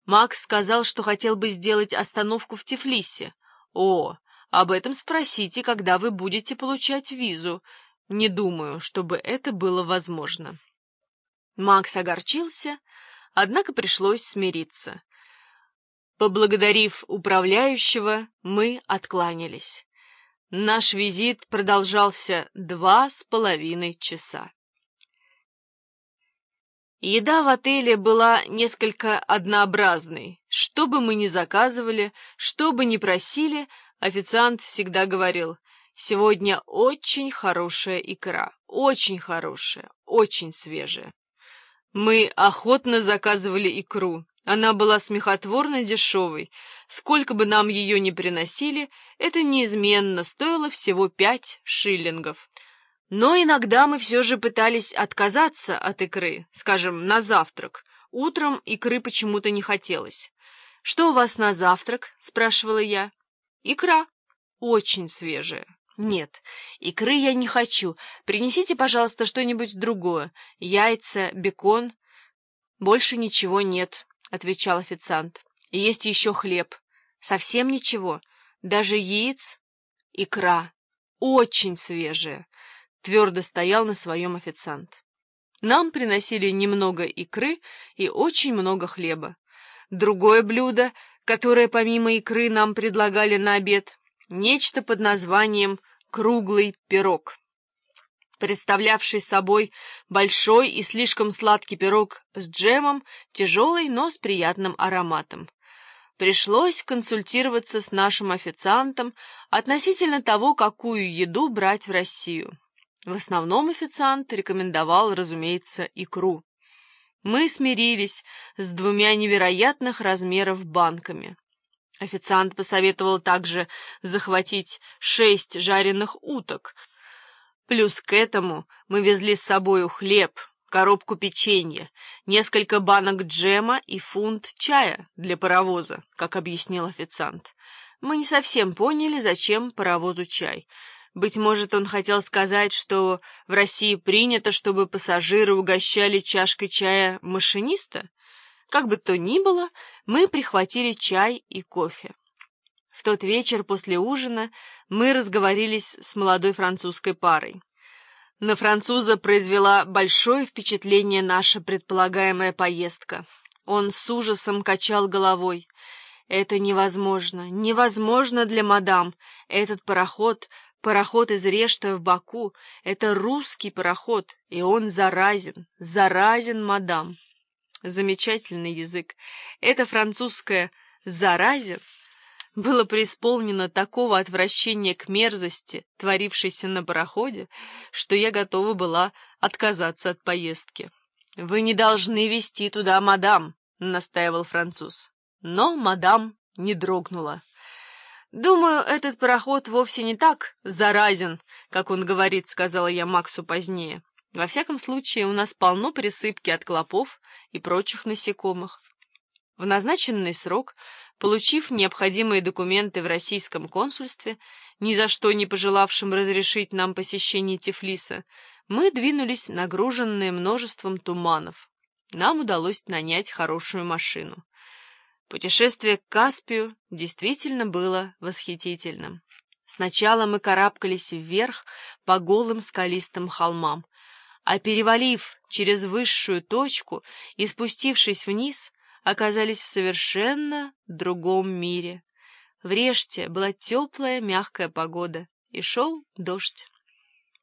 Макс сказал, что хотел бы сделать остановку в Тифлисе. О, об этом спросите, когда вы будете получать визу. Не думаю, чтобы это было возможно. Макс огорчился, однако пришлось смириться. Поблагодарив управляющего, мы откланялись. Наш визит продолжался 2,5 часа. Еда в отеле была несколько однообразной. Что бы мы ни заказывали, что бы ни просили, официант всегда говорил: «Сегодня очень хорошая икра, очень хорошая, очень свежая». Мы охотно заказывали икру. Она была смехотворно дешевой. Сколько бы нам ее ни приносили, это неизменно стоило всего 5 шиллингов. Но иногда мы все же пытались отказаться от икры, скажем, на завтрак. Утром икры почему-то не хотелось. «Что у вас на завтрак?» — спрашивала я. «Икра. Очень свежая». «Нет, икры я не хочу. Принесите, пожалуйста, что-нибудь другое. Яйца, бекон». «Больше ничего нет», — отвечал официант. «И есть еще хлеб». «Совсем ничего. Даже яиц?» «Икра. Очень свежая». Твердо стоял на своем официант. Нам приносили немного икры и очень много хлеба. Другое блюдо, которое помимо икры нам предлагали на обед, нечто под названием «круглый пирог», представлявший собой большой и слишком сладкий пирог с джемом, тяжелый, но с приятным ароматом. Пришлось консультироваться с нашим официантом относительно того, какую еду брать в Россию. В основном официант рекомендовал, разумеется, икру. Мы смирились с 2 невероятных размеров банками. Официант посоветовал также захватить 6 жареных уток. Плюс к этому мы везли с собою хлеб, коробку печенья, несколько банок джема и фунт чая для паровоза, как объяснил официант. Мы не совсем поняли, зачем паровозу чай. Быть может, он хотел сказать, что в России принято, чтобы пассажиры угощали чашкой чая машиниста? Как бы то ни было, мы прихватили чай и кофе. В тот вечер после ужина мы разговорились с молодой французской парой. На француза произвела большое впечатление наша предполагаемая поездка. Он с ужасом качал головой. «Это невозможно, невозможно для мадам. Этот пароход из Решта в Баку — это русский пароход, и он заразен, заразен, мадам». Замечательный язык. Это французское «заразен» было преисполнено такого отвращения к мерзости, творившейся на пароходе, что я готова была отказаться от поездки. «Вы не должны везти туда мадам», — настаивал француз. Но мадам не дрогнула. «Думаю, этот пароход вовсе не так заразен, как он говорит», — сказала я Максу позднее. «Во всяком случае, у нас полно присыпки от клопов и прочих насекомых». В назначенный срок, получив необходимые документы в российском консульстве, ни за что не пожелавшим разрешить нам посещение Тифлиса, мы двинулись, нагруженные множеством туманов. Нам удалось нанять хорошую машину. Путешествие к Каспию действительно было восхитительным. Сначала мы карабкались вверх по голым скалистым холмам, а перевалив через высшую точку и спустившись вниз, оказались в совершенно другом мире. В Реште была теплая, мягкая погода, и шел дождь.